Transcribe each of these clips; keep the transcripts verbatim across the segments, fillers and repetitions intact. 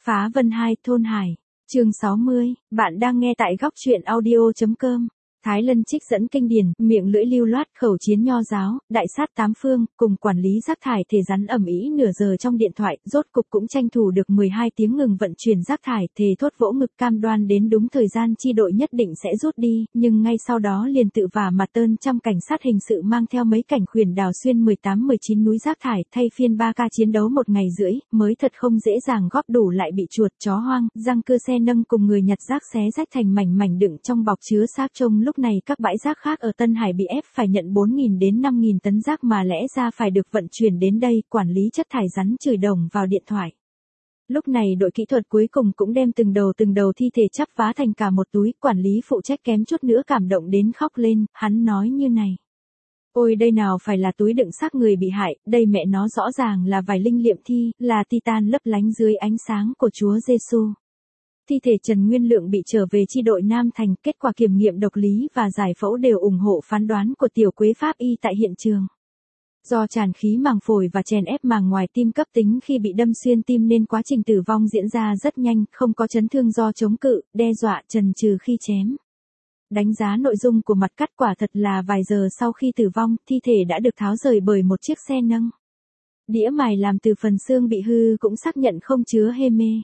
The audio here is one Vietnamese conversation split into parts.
Phá Vân hai Thôn Hải, chương sáu mươi, bạn đang nghe tại góc truyện audio.com. Thái Lân trích dẫn kinh điển, miệng lưỡi lưu loát, khẩu chiến nho giáo, đại sát tám phương, cùng quản lý rác thải thể rắn ầm ĩ nửa giờ trong điện thoại, rốt cục cũng tranh thủ được mười hai tiếng ngừng vận chuyển rác thải, thề thốt vỗ ngực cam đoan đến đúng thời gian chi đội nhất định sẽ rút đi, nhưng ngay sau đó liền tự vả mặt tơn trăm cảnh sát hình sự mang theo mấy cảnh khuyển đào xuyên mười tám mười chín núi rác thải, thay phiên ba ca chiến đấu một ngày rưỡi, mới thật không dễ dàng góp đủ lại bị chuột, chó hoang, răng cưa xe nâng cùng người nhặt rác xé rách thành mảnh mảnh đựng trong bọc chứa xác trông lúc này các bãi rác khác ở Tân Hải bị ép phải nhận bốn nghìn đến năm nghìn tấn rác mà lẽ ra phải được vận chuyển đến đây, quản lý chất thải rắn chửi đồng vào điện thoại. Lúc này đội kỹ thuật cuối cùng cũng đem từng đầu từng đầu thi thể chắp vá thành cả một túi, quản lý phụ trách kém chút nữa cảm động đến khóc lên, hắn nói như này. Ôi đây nào phải là túi đựng xác người bị hại, đây mẹ nó rõ ràng là vài linh liệm thi, là titan lấp lánh dưới ánh sáng của Chúa Giêsu. Thi thể Trần Nguyên Lượng bị trở về chi đội Nam Thành, kết quả kiểm nghiệm độc lý và giải phẫu đều ủng hộ phán đoán của tiểu quế pháp y tại hiện trường. Do tràn khí màng phổi và chèn ép màng ngoài tim cấp tính khi bị đâm xuyên tim nên quá trình tử vong diễn ra rất nhanh, không có chấn thương do chống cự, đe dọa trần trừ khi chém. Đánh giá nội dung của mặt cắt quả thật là vài giờ sau khi tử vong, thi thể đã được tháo rời bởi một chiếc xe nâng. Đĩa mài làm từ phần xương bị hư cũng xác nhận không chứa heme.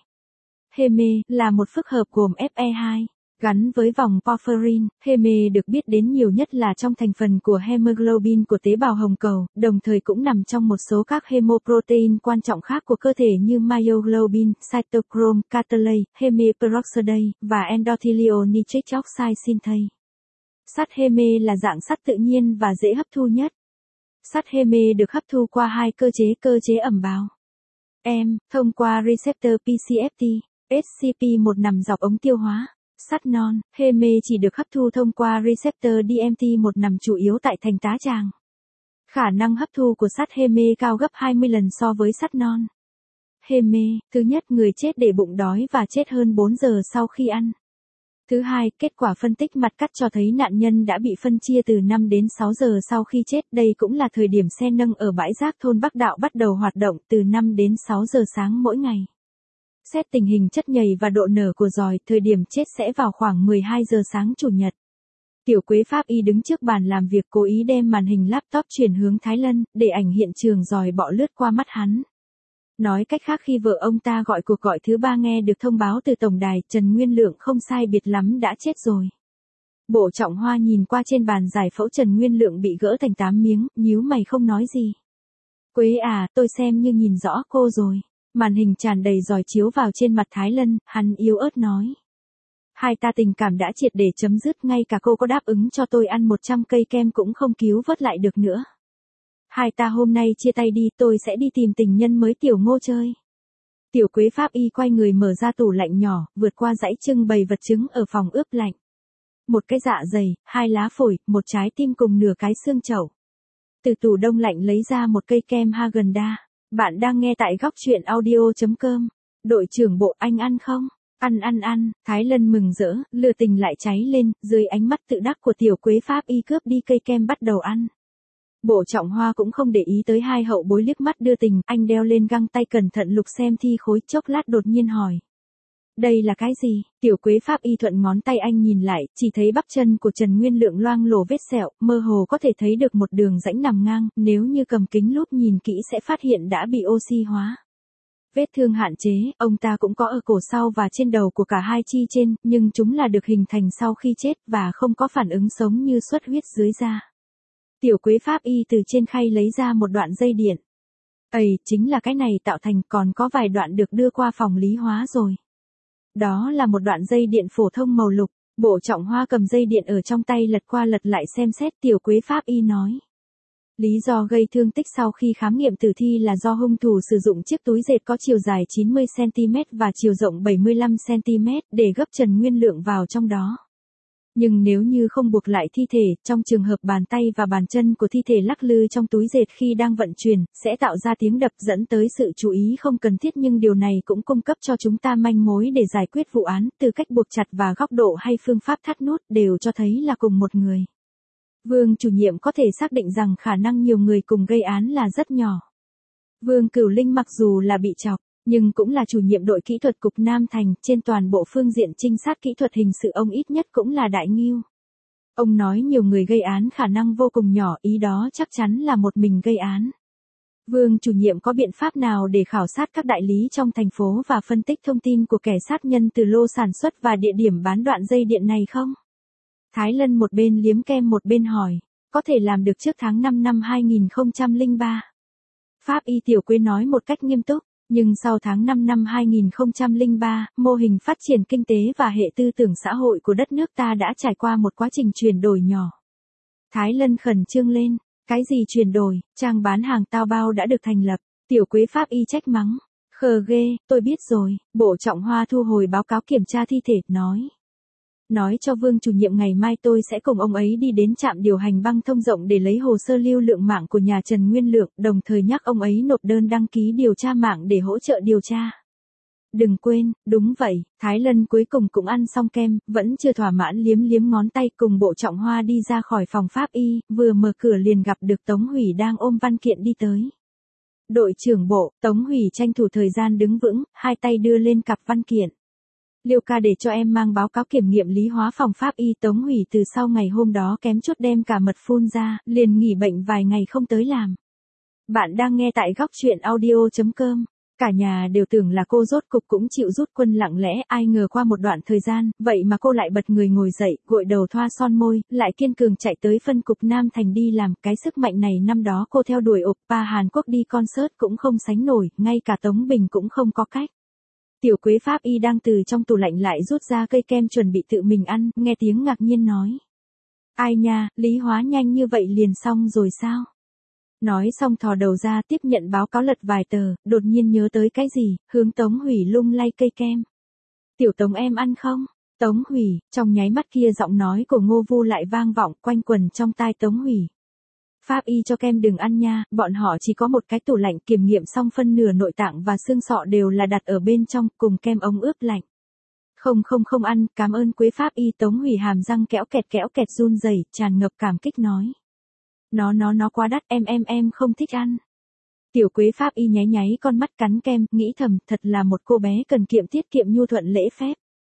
Heme là một phức hợp gồm F E hai, gắn với vòng porphyrin. Heme được biết đến nhiều nhất là trong thành phần của hemoglobin của tế bào hồng cầu, đồng thời cũng nằm trong một số các hemoprotein quan trọng khác của cơ thể như myoglobin, cytochrome, catalase, hemiperoxidase, và endothelial nitric oxide synthase. Sắt heme là dạng sắt tự nhiên và dễ hấp thu nhất. Sắt heme được hấp thu qua hai cơ chế cơ chế ẩm bào. M, thông qua receptor P C F T. S C P một nằm dọc ống tiêu hóa. Sắt non, heme chỉ được hấp thu thông qua receptor D M T một nằm chủ yếu tại thành tá tràng. Khả năng hấp thu của sắt heme cao gấp hai mươi lần so với sắt non. Heme, thứ nhất người chết để bụng đói và chết hơn bốn giờ sau khi ăn. Thứ hai, kết quả phân tích mặt cắt cho thấy nạn nhân đã bị phân chia từ năm đến sáu giờ sau khi chết. Đây cũng là thời điểm xe nâng ở bãi rác thôn Bắc Đạo bắt đầu hoạt động từ năm đến sáu giờ sáng mỗi ngày. Xét tình hình chất nhầy và độ nở của giòi, thời điểm chết sẽ vào khoảng mười hai giờ sáng chủ nhật. Tiểu quế pháp y đứng trước bàn làm việc cố ý đem màn hình laptop chuyển hướng Thái Lân, để ảnh hiện trường giòi bọ lướt qua mắt hắn. Nói cách khác khi vợ ông ta gọi cuộc gọi thứ ba nghe được thông báo từ tổng đài, Trần Nguyên Lượng không sai biệt lắm đã chết rồi. Bộ Trọng Hoa nhìn qua trên bàn giải phẫu Trần Nguyên Lượng bị gỡ thành tám miếng, nhíu mày không nói gì. Quế à, tôi xem như nhìn rõ cô rồi. Màn hình tràn đầy giòi chiếu vào trên mặt Thái Lân, hắn yếu ớt nói. Hai ta tình cảm đã triệt để chấm dứt, ngay cả cô có đáp ứng cho tôi ăn một trăm cây kem cũng không cứu vớt lại được nữa. Hai ta hôm nay chia tay đi, tôi sẽ đi tìm tình nhân mới Tiểu Ngô chơi. Tiểu quế pháp y quay người mở ra tủ lạnh nhỏ, vượt qua dãy trưng bày vật chứng ở phòng ướp lạnh. Một cái dạ dày, hai lá phổi, một trái tim cùng nửa cái xương chậu. Từ tủ đông lạnh lấy ra một cây kem Häagen-Dazs. Bạn đang nghe tại góc truyện audio.com. Đội trưởng bộ, anh ăn không? Ăn ăn ăn, Thái Lân mừng rỡ, lửa tình lại cháy lên, dưới ánh mắt tự đắc của tiểu quế pháp y cướp đi cây kem bắt đầu ăn. Bộ Trọng Hoa cũng không để ý tới hai hậu bối liếc mắt đưa tình, anh đeo lên găng tay cẩn thận lục xem thi khối, chốc lát đột nhiên hỏi. Đây là cái gì? Tiểu quế pháp y thuận ngón tay anh nhìn lại, chỉ thấy bắp chân của Trần Nguyên Lượng loang lổ vết sẹo, mơ hồ có thể thấy được một đường rãnh nằm ngang, nếu như cầm kính lúp nhìn kỹ sẽ phát hiện đã bị oxy hóa. Vết thương hạn chế, ông ta cũng có ở cổ sau và trên đầu của cả hai chi trên, nhưng chúng là được hình thành sau khi chết và không có phản ứng sống như xuất huyết dưới da. Tiểu quế pháp y từ trên khay lấy ra một đoạn dây điện. Ây, chính là cái này tạo thành, còn có vài đoạn được đưa qua phòng lý hóa rồi. Đó là một đoạn dây điện phổ thông màu lục. Bộ Trọng Hoa cầm dây điện ở trong tay lật qua lật lại xem xét, tiểu quế pháp y nói. Lý do gây thương tích sau khi khám nghiệm tử thi là do hung thủ sử dụng chiếc túi dệt có chiều dài chín mươi xăng ti mét và chiều rộng bảy mươi lăm xăng ti mét để gấp Trần Nguyên Lượng vào trong đó. Nhưng nếu như không buộc lại thi thể, trong trường hợp bàn tay và bàn chân của thi thể lắc lư trong túi dệt khi đang vận chuyển, sẽ tạo ra tiếng đập dẫn tới sự chú ý không cần thiết, nhưng điều này cũng cung cấp cho chúng ta manh mối để giải quyết vụ án, từ cách buộc chặt và góc độ hay phương pháp thắt nút đều cho thấy là cùng một người. Vương chủ nhiệm có thể xác định rằng khả năng nhiều người cùng gây án là rất nhỏ. Vương Cửu Linh mặc dù là bị chọc, nhưng cũng là chủ nhiệm đội kỹ thuật cục Nam Thành, trên toàn bộ phương diện trinh sát kỹ thuật hình sự ông ít nhất cũng là đại ngưu. Ông nói nhiều người gây án khả năng vô cùng nhỏ, ý đó chắc chắn là một mình gây án. Vương chủ nhiệm có biện pháp nào để khảo sát các đại lý trong thành phố và phân tích thông tin của kẻ sát nhân từ lô sản xuất và địa điểm bán đoạn dây điện này không? Thái Lân một bên liếm kem một bên hỏi, có thể làm được trước tháng năm năm hai nghìn không trăm lẻ ba. Pháp y Tiểu Quế nói một cách nghiêm túc, nhưng sau tháng năm năm hai nghìn không trăm lẻ ba, mô hình phát triển kinh tế và hệ tư tưởng xã hội của đất nước ta đã trải qua một quá trình chuyển đổi nhỏ. Thái Lân khẩn trương lên, cái gì chuyển đổi, trang bán hàng tao bao đã được thành lập, Tiểu Quế Pháp y trách mắng. Khờ ghê, tôi biết rồi, Bộ Trọng Hoa thu hồi báo cáo kiểm tra thi thể, nói. Nói cho Vương chủ nhiệm ngày mai tôi sẽ cùng ông ấy đi đến trạm điều hành băng thông rộng để lấy hồ sơ lưu lượng mạng của nhà Trần Nguyên Lượng, đồng thời nhắc ông ấy nộp đơn đăng ký điều tra mạng để hỗ trợ điều tra. Đừng quên, đúng vậy, Thái Lân cuối cùng cũng ăn xong kem, vẫn chưa thỏa mãn liếm liếm ngón tay cùng Bộ Trọng Hoa đi ra khỏi phòng pháp y, vừa mở cửa liền gặp được Tống Hủy đang ôm văn kiện đi tới. Đội trưởng bộ, Tống Hủy tranh thủ thời gian đứng vững, hai tay đưa lên cặp văn kiện. Liêu ca để cho em mang báo cáo kiểm nghiệm lý hóa phòng pháp y. Tống Hủy từ sau ngày hôm đó kém chút đem cả mật phun ra, liền nghỉ bệnh vài ngày không tới làm. Bạn đang nghe tại góc truyện audio chấm com. Cả nhà đều tưởng là cô rốt cục cũng chịu rút quân lặng lẽ, ai ngờ qua một đoạn thời gian, vậy mà cô lại bật người ngồi dậy, gội đầu thoa son môi, lại kiên cường chạy tới phân cục Nam Thành đi làm. Cái sức mạnh này năm đó cô theo đuổi oppa Hàn Quốc đi concert cũng không sánh nổi, ngay cả Tống Bình cũng không có cách. Tiểu Quế Pháp y đang từ trong tủ lạnh lại rút ra cây kem chuẩn bị tự mình ăn, nghe tiếng ngạc nhiên nói. Ai nha, lý hóa nhanh như vậy liền xong rồi sao? Nói xong thò đầu ra tiếp nhận báo cáo lật vài tờ, đột nhiên nhớ tới cái gì, hướng Tống Hủy lung lay cây kem. Tiểu Tống em ăn không? Tống Hủy, trong nháy mắt kia giọng nói của Ngô Vu lại vang vọng quanh quần trong tai Tống Hủy. Pháp y cho kem đừng ăn nha, bọn họ chỉ có một cái tủ lạnh, kiểm nghiệm xong phân nửa nội tạng và xương sọ đều là đặt ở bên trong, cùng kem ống ướp lạnh. Không không không ăn, cảm ơn Quế Pháp y. Tống Hủy hàm răng kẽo kẹt kẽo kẹt run rẩy, tràn ngập cảm kích nói. Nó nó nó quá đắt, em em em không thích ăn. Tiểu Quế Pháp y nháy nháy con mắt cắn kem, nghĩ thầm, thật là một cô bé cần kiệm tiết kiệm nhu thuận lễ phép.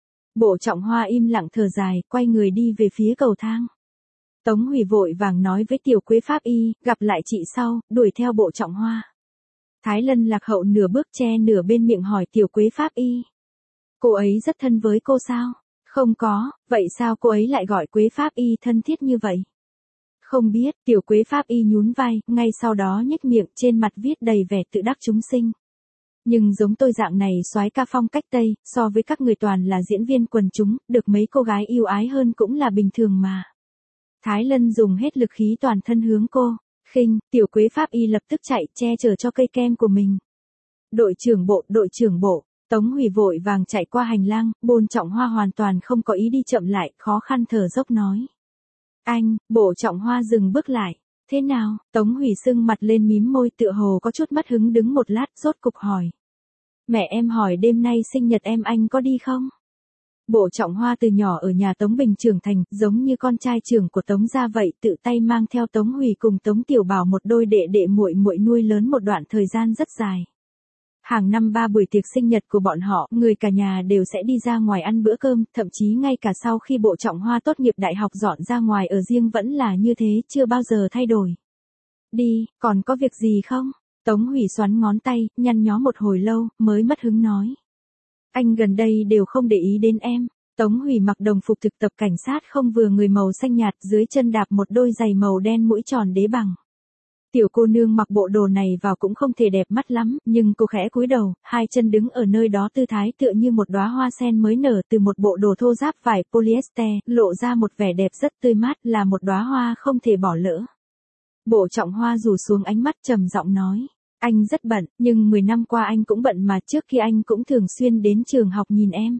Bộ Trọng Hoa im lặng thở dài, quay người đi về phía cầu thang. Tống Hủy vội vàng nói với Tiểu Quế Pháp y, gặp lại chị sau, đuổi theo Bộ Trọng Hoa. Thái Lân lạc hậu nửa bước che nửa bên miệng hỏi Tiểu Quế Pháp y. Cô ấy rất thân với cô sao? Không có, vậy sao cô ấy lại gọi Quế Pháp y thân thiết như vậy? Không biết, Tiểu Quế Pháp y nhún vai, ngay sau đó nhếch miệng, trên mặt viết đầy vẻ tự đắc chúng sinh. Nhưng giống tôi dạng này soái ca phong cách Tây, so với các người toàn là diễn viên quần chúng, được mấy cô gái yêu ái hơn cũng là bình thường mà. Thái Lân dùng hết lực khí toàn thân hướng cô, khinh, Tiểu Quế Pháp y lập tức chạy, che chở cho cây kem của mình. Đội trưởng bộ, đội trưởng bộ, Tống Hủy vội vàng chạy qua hành lang, Bôn Trọng Hoa hoàn toàn không có ý đi chậm lại, khó khăn thở dốc nói. Anh, Bộ Trọng Hoa dừng bước lại. Thế nào? Tống Hủy sưng mặt lên mím môi tựa hồ có chút mất hứng đứng một lát rốt cục hỏi. Mẹ em hỏi đêm nay sinh nhật em anh có đi không? Bộ Trọng Hoa từ nhỏ ở nhà Tống Bình trưởng thành, giống như con trai trưởng của Tống gia vậy, tự tay mang theo Tống Hủy cùng Tống Tiểu Bảo một đôi đệ đệ muội muội nuôi lớn một đoạn thời gian rất dài. Hàng năm ba buổi tiệc sinh nhật của bọn họ, người cả nhà đều sẽ đi ra ngoài ăn bữa cơm, thậm chí ngay cả sau khi Bộ Trọng Hoa tốt nghiệp đại học dọn ra ngoài ở riêng vẫn là như thế, chưa bao giờ thay đổi. Đi, còn có việc gì không? Tống Hủy xoắn ngón tay, nhăn nhó một hồi lâu, mới mất hứng nói. Anh gần đây đều không để ý đến em. Tống Hủy mặc đồng phục thực tập cảnh sát không vừa người màu xanh nhạt, dưới chân đạp một đôi giày màu đen mũi tròn đế bằng. Tiểu cô nương mặc bộ đồ này vào cũng không thể đẹp mắt lắm, nhưng cô khẽ cúi đầu, hai chân đứng ở nơi đó tư thái tựa như một đóa hoa sen mới nở từ một bộ đồ thô ráp vải polyester, lộ ra một vẻ đẹp rất tươi mát, là một đóa hoa không thể bỏ lỡ. Bộ Trọng Hoa rủ xuống ánh mắt trầm giọng nói, anh rất bận, nhưng mười năm qua anh cũng bận mà, trước khi anh cũng thường xuyên đến trường học nhìn em.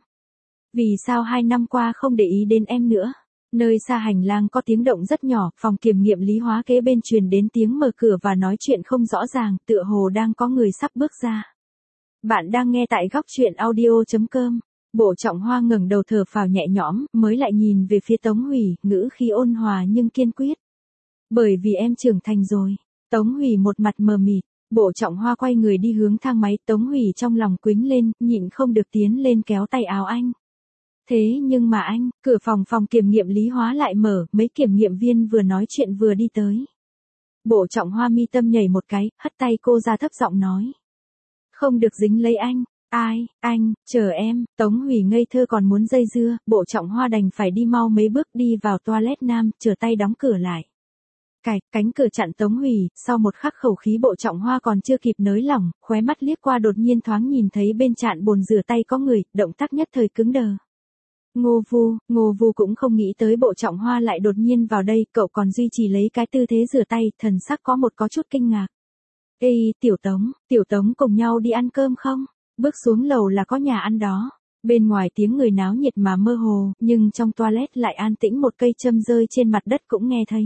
Vì sao hai năm qua không để ý đến em nữa? Nơi xa hành lang có tiếng động rất nhỏ, phòng kiểm nghiệm lý hóa kế bên truyền đến tiếng mở cửa và nói chuyện không rõ ràng, tựa hồ đang có người sắp bước ra. Bạn đang nghe tại góc truyện audio chấm com. Bộ Trọng Hoa ngẩng đầu thở phào nhẹ nhõm, mới lại nhìn về phía Tống Hủy, ngữ khí ôn hòa nhưng kiên quyết. Bởi vì em trưởng thành rồi. Tống Hủy một mặt mờ mịt. Bộ Trọng Hoa quay người đi hướng thang máy, Tống Hủy trong lòng quýnh lên, nhịn không được tiến lên kéo tay áo anh. Thế nhưng mà anh, cửa phòng phòng kiểm nghiệm lý hóa lại mở, mấy kiểm nghiệm viên vừa nói chuyện vừa đi tới. Bộ Trọng Hoa mi tâm nhảy một cái, hất tay cô ra thấp giọng nói. Không được dính lấy anh. Ai, anh, chờ em. Tống Hủy ngây thơ còn muốn dây dưa, Bộ Trọng Hoa đành phải đi mau mấy bước đi vào toilet nam, chờ tay đóng cửa lại. Cạch, cánh cửa chặn Tống Hủy, sau một khắc khẩu khí Bộ Trọng Hoa còn chưa kịp nới lỏng, khóe mắt liếc qua đột nhiên thoáng nhìn thấy bên chạn bồn rửa tay có người, động tác nhất thời cứng đờ. Ngô Vu, Ngô Vu cũng không nghĩ tới Bộ Trọng Hoa lại đột nhiên vào đây, cậu còn duy trì lấy cái tư thế rửa tay, thần sắc có một có chút kinh ngạc. Ê, Tiểu Tống, Tiểu Tống cùng nhau đi ăn cơm không? Bước xuống lầu là có nhà ăn đó. Bên ngoài tiếng người náo nhiệt mà mơ hồ, nhưng trong toilet lại an tĩnh, một cây châm rơi trên mặt đất cũng nghe thấy.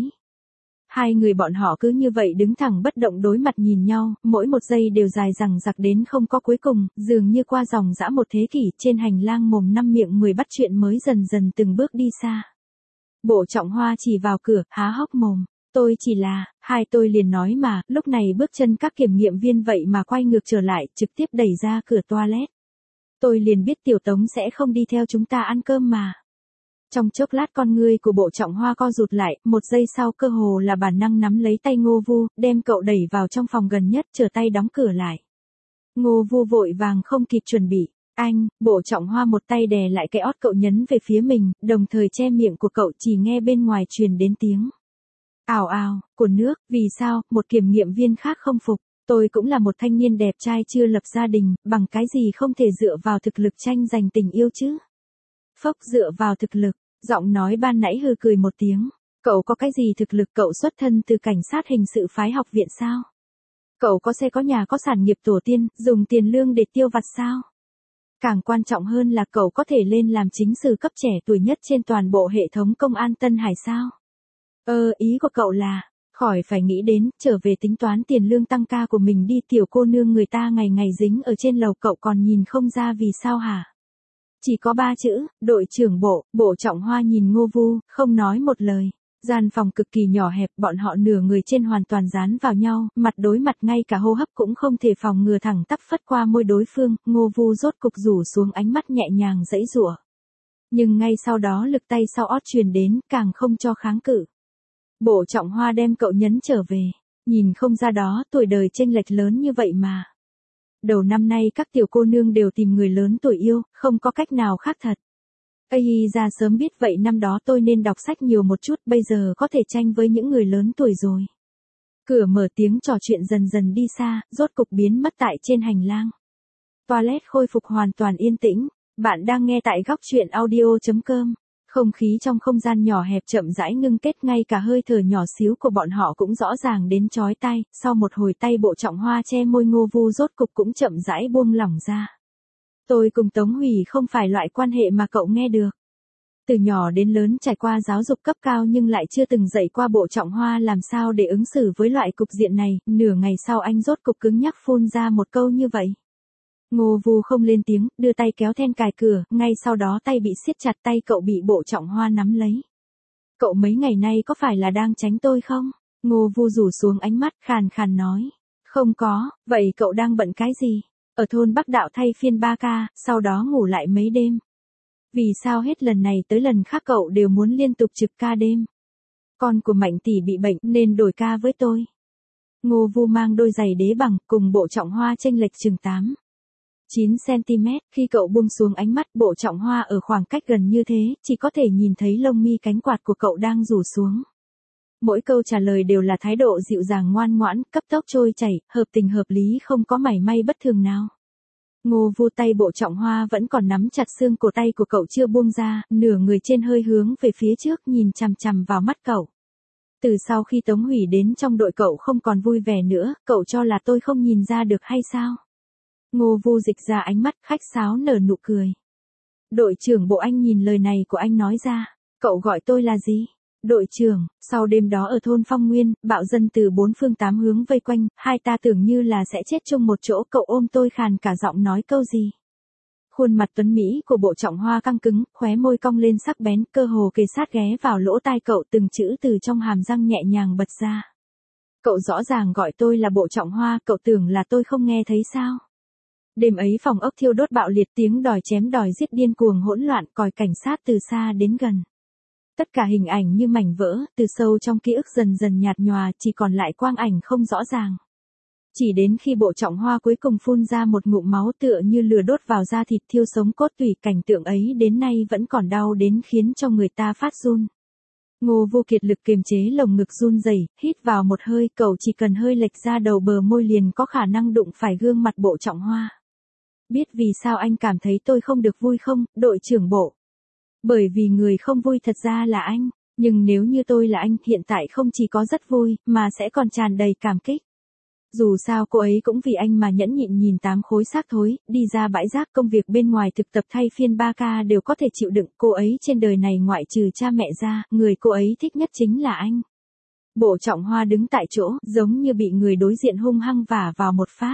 Hai người bọn họ cứ như vậy đứng thẳng bất động đối mặt nhìn nhau, mỗi một giây đều dài dằng dặc đến không có cuối cùng, dường như qua dòng dã một thế kỷ, trên hành lang mồm năm miệng mười bắt chuyện mới dần dần từng bước đi xa. Bộ Trọng Hoa chỉ vào cửa, há hốc mồm. Tôi chỉ là, hai tôi liền nói mà, lúc này bước chân các kiểm nghiệm viên vậy mà quay ngược trở lại, trực tiếp đẩy ra cửa toilet. Tôi liền biết Tiểu Tống sẽ không đi theo chúng ta ăn cơm mà. Trong chốc lát con ngươi của Bộ Trọng Hoa co rụt lại, một giây sau cơ hồ là bản năng nắm lấy tay Ngô Vu, đem cậu đẩy vào trong phòng gần nhất, chờ tay đóng cửa lại. Ngô Vu vội vàng không kịp chuẩn bị. Anh, Bộ Trọng Hoa một tay đè lại cái ót cậu nhấn về phía mình, đồng thời che miệng của cậu, chỉ nghe bên ngoài truyền đến tiếng. Ào ào, của nước, vì sao, một kiểm nghiệm viên khác không phục. Tôi cũng là một thanh niên đẹp trai chưa lập gia đình, bằng cái gì không thể dựa vào thực lực tranh giành tình yêu chứ? Phốc, dựa vào thực lực, giọng nói ban nãy hừ cười một tiếng. Cậu có cái gì thực lực, cậu xuất thân từ cảnh sát hình sự phái học viện sao? Cậu có xe có nhà có sản nghiệp tổ tiên, dùng tiền lương để tiêu vặt sao? Càng quan trọng hơn là cậu có thể lên làm chính sử cấp trẻ tuổi nhất trên toàn bộ hệ thống công an Tân Hải sao? Ờ, ý của cậu là, khỏi phải nghĩ đến, trở về tính toán tiền lương tăng ca của mình đi, Tiểu cô nương người ta ngày ngày dính ở trên lầu, cậu còn nhìn không ra vì sao hả? Chỉ có ba chữ, đội trưởng Bộ. Bộ Trọng Hoa nhìn Ngô Vu, không nói một lời. Gian phòng cực kỳ nhỏ hẹp, bọn họ nửa người trên hoàn toàn dán vào nhau, mặt đối mặt, ngay cả hô hấp cũng không thể phòng ngừa, thẳng tắp phất qua môi đối phương. Ngô Vu rốt cục rủ xuống ánh mắt nhẹ nhàng giãy giụa. Nhưng ngay sau đó lực tay sau ót truyền đến, càng không cho kháng cự. Bộ Trọng Hoa đem cậu nhấn trở về. Nhìn không ra đó, tuổi đời chênh lệch lớn như vậy mà. Đầu năm nay các tiểu cô nương đều tìm người lớn tuổi yêu, không có cách nào khác thật. Ây ra sớm biết vậy năm đó tôi nên đọc sách nhiều một chút, bây giờ có thể tranh với những người lớn tuổi rồi. Cửa mở, tiếng trò chuyện dần dần đi xa, rốt cục biến mất tại trên hành lang. Toilet khôi phục hoàn toàn yên tĩnh. Bạn đang nghe tại góc truyện audio chấm com. Không khí trong không gian nhỏ hẹp chậm rãi ngưng kết, ngay cả hơi thở nhỏ xíu của bọn họ cũng rõ ràng đến chói tai. Sau một hồi tay Bộ Trọng Hoa che môi, Ngô Vu rốt cục cũng chậm rãi buông lỏng ra. Tôi cùng Tống Hủy không phải loại quan hệ mà cậu nghe được. Từ nhỏ đến lớn trải qua giáo dục cấp cao nhưng lại chưa từng dạy qua Bộ Trọng Hoa làm sao để ứng xử với loại cục diện này. Nửa ngày sau anh rốt cục cứng nhắc phun ra một câu như vậy. Ngô Vu không lên tiếng, đưa tay kéo then cài cửa, ngay sau đó tay bị siết chặt, tay cậu bị Bộ Trọng Hoa nắm lấy. Cậu mấy ngày nay có phải là đang tránh tôi không? Ngô Vu rủ xuống ánh mắt, khàn khàn nói. Không có, vậy cậu đang bận cái gì? Ở thôn Bắc Đạo thay phiên ba ca, sau đó ngủ lại mấy đêm. Vì sao hết lần này tới lần khác cậu đều muốn liên tục trực ca đêm? Con của Mạnh tỷ bị bệnh nên đổi ca với tôi. Ngô Vu mang đôi giày đế bằng, cùng Bộ Trọng Hoa chênh lệch chừng tám chín xăng-ti-mét, khi cậu buông xuống ánh mắt, Bộ Trọng Hoa ở khoảng cách gần như thế, chỉ có thể nhìn thấy lông mi cánh quạt của cậu đang rủ xuống. Mỗi câu trả lời đều là thái độ dịu dàng ngoan ngoãn, cấp tốc trôi chảy, hợp tình hợp lý, không có mảy may bất thường nào. Ngô Vu tay Bộ Trọng Hoa vẫn còn nắm chặt xương cổ tay của cậu chưa buông ra, nửa người trên hơi hướng về phía trước, nhìn chằm chằm vào mắt cậu. Từ sau khi Tống Hủy đến trong đội cậu không còn vui vẻ nữa, cậu cho là tôi không nhìn ra được hay sao? Ngô Vu dịch ra ánh mắt, khách sáo nở nụ cười. Đội trưởng Bộ, anh nhìn lời này của anh nói ra, cậu gọi tôi là gì? Đội trưởng. Sau đêm đó ở thôn Phong Nguyên, bạo dân từ bốn phương tám hướng vây quanh, hai ta tưởng như là sẽ chết chung một chỗ, cậu ôm tôi khàn cả giọng nói câu gì? Khuôn mặt tuấn mỹ của Bộ Trọng Hoa căng cứng, khóe môi cong lên sắc bén, cơ hồ kề sát ghé vào lỗ tai cậu, từng chữ từ trong hàm răng nhẹ nhàng bật ra. Cậu rõ ràng gọi tôi là Bộ Trọng Hoa, cậu tưởng là tôi không nghe thấy sao? Đêm ấy phòng ốc thiêu đốt bạo liệt, tiếng đòi chém đòi giết điên cuồng hỗn loạn, còi cảnh sát từ xa đến gần. Tất cả hình ảnh như mảnh vỡ, từ sâu trong ký ức dần dần nhạt nhòa, chỉ còn lại quang ảnh không rõ ràng. Chỉ đến khi Bộ Trọng Hoa cuối cùng phun ra một ngụm máu tựa như lửa đốt vào da thịt thiêu sống cốt tủy, cảnh tượng ấy đến nay vẫn còn đau đến khiến cho người ta phát run. Ngô Vô kiệt lực kiềm chế lồng ngực run rẩy, hít vào một hơi, cậu chỉ cần hơi lệch ra đầu bờ môi liền có khả năng đụng phải gương mặt Bộ Trọng Hoa. Biết vì sao anh cảm thấy tôi không được vui không, đội trưởng Bộ? Bởi vì người không vui thật ra là anh, nhưng nếu như tôi là anh, hiện tại không chỉ có rất vui, mà sẽ còn tràn đầy cảm kích. Dù sao cô ấy cũng vì anh mà nhẫn nhịn nhìn tám khối xác thối, đi ra bãi rác, công việc bên ngoài thực tập thay phiên ba ca đều có thể chịu đựng, cô ấy trên đời này ngoại trừ cha mẹ ra, người cô ấy thích nhất chính là anh. Bộ Trọng Hoa đứng tại chỗ, giống như bị người đối diện hung hăng vả vào một phát.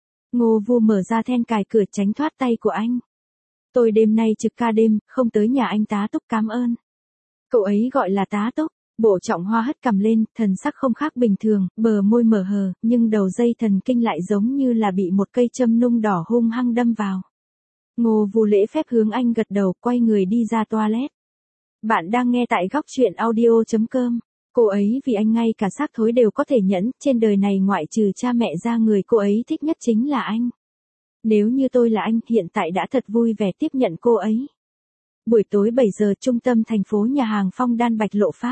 Ngô Vu mở ra then cài cửa tránh thoát tay của anh. Tôi đêm nay trực ca đêm, không tới nhà anh tá túc, cảm ơn. Cậu ấy gọi là tá túc. Bộ Trọng Hoa hất cằm lên, thần sắc không khác bình thường, bờ môi mở hờ, nhưng đầu dây thần kinh lại giống như là bị một cây châm nung đỏ hung hăng đâm vào. Ngô Vu lễ phép hướng anh gật đầu, quay người đi ra toilet. Bạn đang nghe tại góc truyện audio chấm com. Cô ấy vì anh ngay cả xác thối đều có thể nhẫn, trên đời này ngoại trừ cha mẹ ra, người cô ấy thích nhất chính là anh. Nếu như tôi là anh, hiện tại đã thật vui vẻ tiếp nhận cô ấy. Buổi tối bảy giờ, trung tâm thành phố, nhà hàng Phong Đan Bạch Lộ Pháp.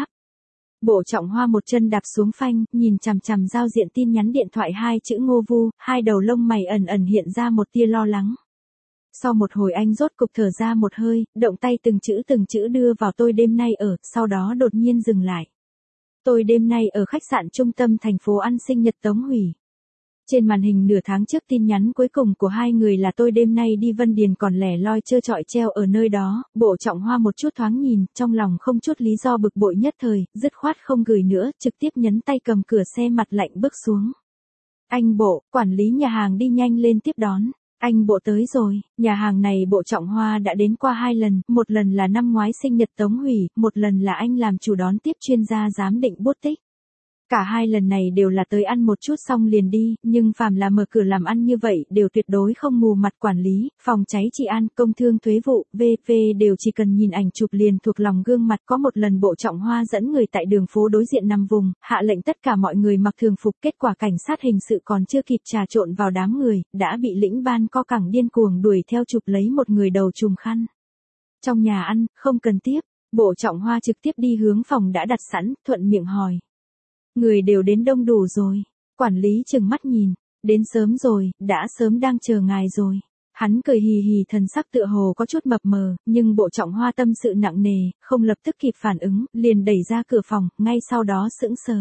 Bộ Trọng Hoa một chân đạp xuống phanh, nhìn chằm chằm giao diện tin nhắn điện thoại hai chữ Ngô Vu, hai đầu lông mày ẩn ẩn hiện ra một tia lo lắng. Sau một hồi anh rốt cục thở ra một hơi, động tay từng chữ từng chữ đưa vào tôi đêm nay ở, sau đó đột nhiên dừng lại. Tôi đêm nay ở khách sạn trung tâm thành phố ăn sinh nhật Tống Hủy. Trên màn hình nửa tháng trước tin nhắn cuối cùng của hai người là tôi đêm nay đi Vân Điền còn lẻ loi trơ trọi treo ở nơi đó. Bộ Trọng Hoa một chút thoáng nhìn, trong lòng không chút lý do bực bội nhất thời, dứt khoát không gửi nữa, trực tiếp nhấn tay cầm cửa xe mặt lạnh bước xuống. Anh Bộ, quản lý nhà hàng đi nhanh lên tiếp đón. Anh Bộ tới rồi. Nhà hàng này Bộ Trọng Hoa đã đến qua hai lần, một lần là năm ngoái sinh nhật Tống Hủy, một lần là anh làm chủ đón tiếp chuyên gia giám định bút tích. Cả hai lần này đều là tới ăn một chút xong liền đi, nhưng phàm là mở cửa làm ăn như vậy đều tuyệt đối không mù mặt quản lý, phòng cháy trị an, công thương thuế vụ, vê vê đều chỉ cần nhìn ảnh chụp liền thuộc lòng gương mặt. Có một lần Bộ Trọng Hoa dẫn người tại đường phố đối diện nằm vùng, hạ lệnh tất cả mọi người mặc thường phục, kết quả cảnh sát hình sự còn chưa kịp trà trộn vào đám người, đã bị lĩnh ban co cẳng điên cuồng đuổi theo chụp lấy một người đầu trùm khăn. Trong nhà ăn, không cần tiếp, Bộ Trọng Hoa trực tiếp đi hướng phòng đã đặt sẵn, thuận miệng hỏi. Người đều đến đông đủ rồi. Quản lý chừng mắt nhìn. Đến sớm rồi, đã sớm đang chờ ngài rồi. Hắn cười hì hì, thần sắc tựa hồ có chút mập mờ, nhưng Bộ Trọng Hoa tâm sự nặng nề, không lập tức kịp phản ứng, liền đẩy ra cửa phòng, ngay sau đó sững sờ.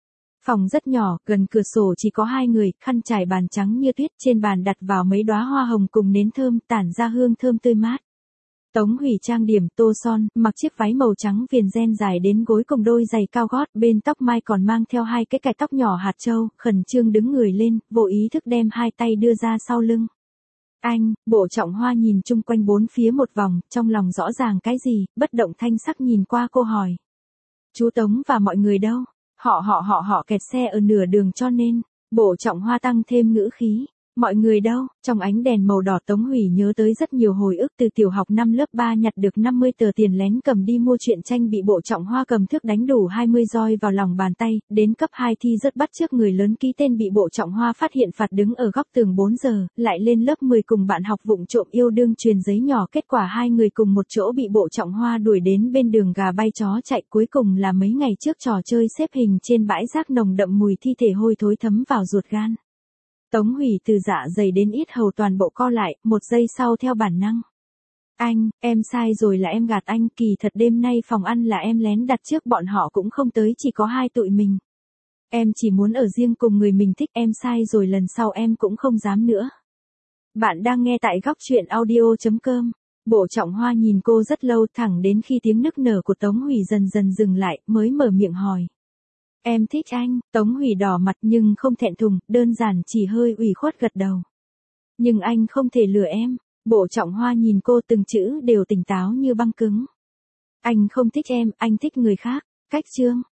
Phòng rất nhỏ, gần cửa sổ chỉ có hai người, khăn trải bàn trắng như tuyết, trên bàn đặt vào mấy đóa hoa hồng cùng nến thơm, tản ra hương thơm tươi mát. Tống Hủy trang điểm tô son, mặc chiếc váy màu trắng viền ren dài đến gối cùng đôi giày cao gót, bên tóc mai còn mang theo hai cái cài tóc nhỏ hạt châu, khẩn trương đứng người lên, vô ý thức đem hai tay đưa ra sau lưng. Anh, Bộ Trọng Hoa nhìn chung quanh bốn phía một vòng, trong lòng rõ ràng cái gì, bất động thanh sắc nhìn qua cô hỏi. Chú Tống và mọi người đâu? Họ họ họ họ kẹt xe ở nửa đường cho nên, Bộ Trọng Hoa tăng thêm ngữ khí. Mọi người đâu? Trong ánh đèn màu đỏ Tống Hủy nhớ tới rất nhiều hồi ức từ tiểu học năm lớp ba nhặt được năm mươi tờ tiền lén cầm đi mua truyện tranh bị Bộ Trọng Hoa cầm thước đánh đủ hai mươi roi vào lòng bàn tay, đến cấp hai thi rất bắt chước người lớn ký tên bị Bộ Trọng Hoa phát hiện phạt đứng ở góc tường bốn giờ, lại lên lớp mười cùng bạn học vụng trộm yêu đương truyền giấy nhỏ, kết quả hai người cùng một chỗ bị Bộ Trọng Hoa đuổi đến bên đường gà bay chó chạy, cuối cùng là mấy ngày trước trò chơi xếp hình trên bãi rác nồng đậm mùi thi thể hôi thối thấm vào ruột gan. Tống Hủy từ dạ dày đến yết hầu toàn bộ co lại, một giây sau theo bản năng. Anh, em sai rồi, là em gạt anh, kỳ thật đêm nay phòng ăn là em lén đặt trước, bọn họ cũng không tới, chỉ có hai tụi mình. Em chỉ muốn ở riêng cùng người mình thích, em sai rồi, lần sau em cũng không dám nữa. Bạn đang nghe tại góc truyện audio chấm com. Bộ Trọng Hoa nhìn cô rất lâu, thẳng đến khi tiếng nức nở của Tống Hủy dần dần dừng lại, mới mở miệng hỏi. Em thích anh. Tống Hủy đỏ mặt nhưng không thẹn thùng, đơn giản chỉ hơi ủy khuất gật đầu. Nhưng anh không thể lừa em. Bộ Trọng Hoa nhìn cô từng chữ đều tỉnh táo như băng cứng. Anh không thích em, anh thích người khác. Cách chương.